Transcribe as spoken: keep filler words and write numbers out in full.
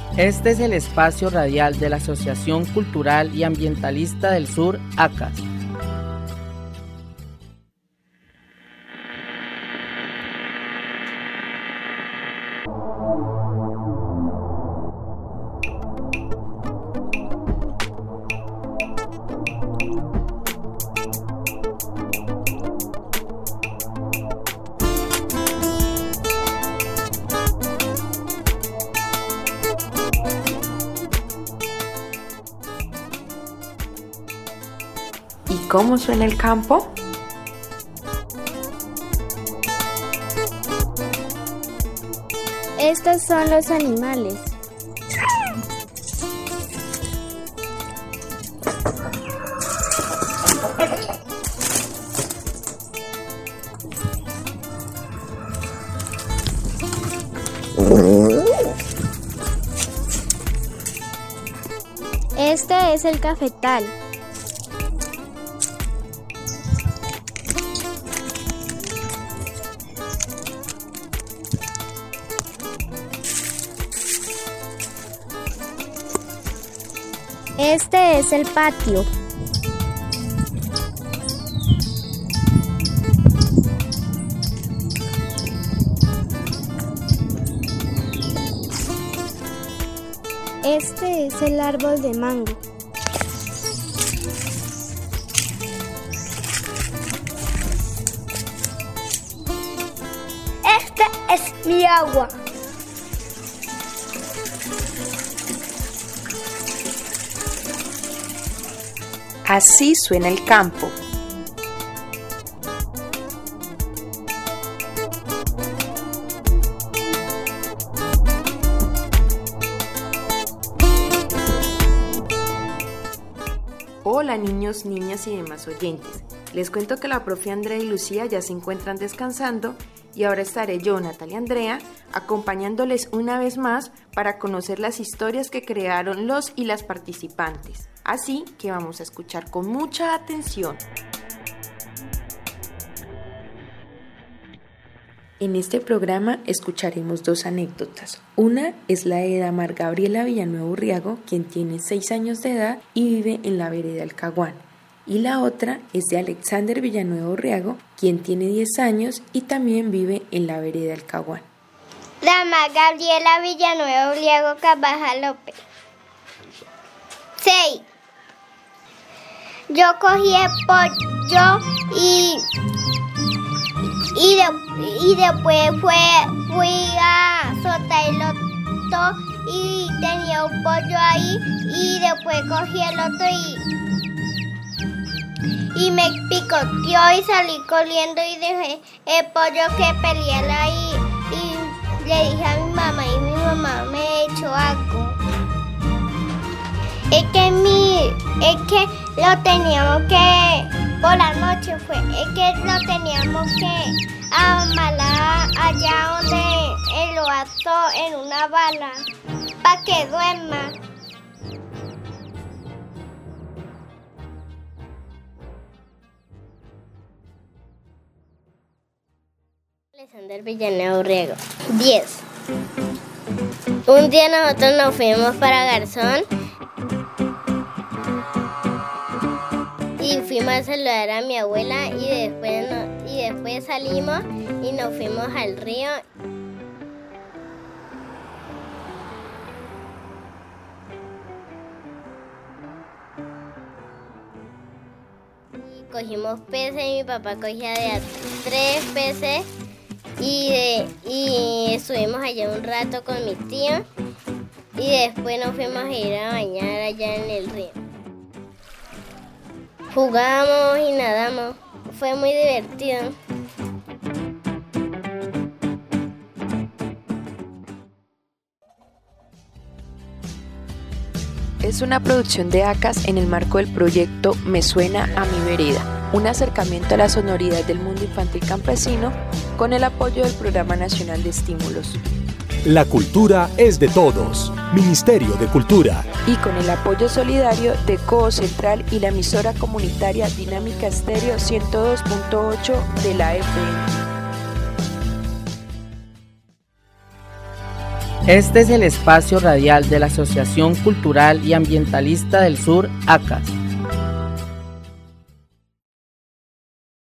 Este es el espacio radial de la Asociación Cultural y Ambientalista del Sur, ACAS. ¿Y cómo suena el campo? Estos son los animales. Este es el cafetal. Este es el patio. Este es el árbol de mango. Este es mi agua. Así suena el campo. Hola niños, niñas y demás oyentes. Les cuento que la profe Andrea y Lucía ya se encuentran descansando y ahora estaré yo, Natalia Andrea, acompañándoles una vez más para conocer las historias que crearon los y las participantes. Así que vamos a escuchar con mucha atención. En este programa escucharemos dos anécdotas. Una es la de Damar Gabriela Villanueva Urriago, quien tiene seis años de edad y vive en la vereda del Caguán. Y la otra es de Alexander Villanueva Urriago, quien tiene diez años y también vive en la vereda del Caguán. Damar Gabriela Villanueva Urriago Carvajal López. seis. Yo cogí el pollo y, y, de, y después fue, fui a soltar el otro y tenía un pollo ahí y después cogí el otro y, y me picoteó y salí corriendo y dejé el pollo que peleara ahí y le dije a mi mamá y mi mamá me echó algo. Es que mi, es que lo teníamos que, por la noche fue, es que lo teníamos que amalar allá donde él lo ató en una bala, para que duerma. Alexander Villanueva Urriago. diez. Un día nosotros nos fuimos para Garzón y fuimos a saludar a mi abuela y después, no, y después salimos y nos fuimos al río. Y cogimos peces y mi papá cogía de a tres peces y, de, y estuvimos allá un rato con mi tío y después nos fuimos a ir a bañar allá en el río. Jugamos y nadamos, fue muy divertido. Es una producción de ACAS en el marco del proyecto Me Suena a Mi Vereda, un acercamiento a la sonoridad del mundo infantil campesino con el apoyo del Programa Nacional de Estímulos. La cultura es de todos. Ministerio de Cultura. Y con el apoyo solidario de Coho Central y la emisora comunitaria Dinámica Estéreo ciento dos punto ocho de la F M. Este es el espacio radial de la Asociación Cultural y Ambientalista del Sur, A C A S.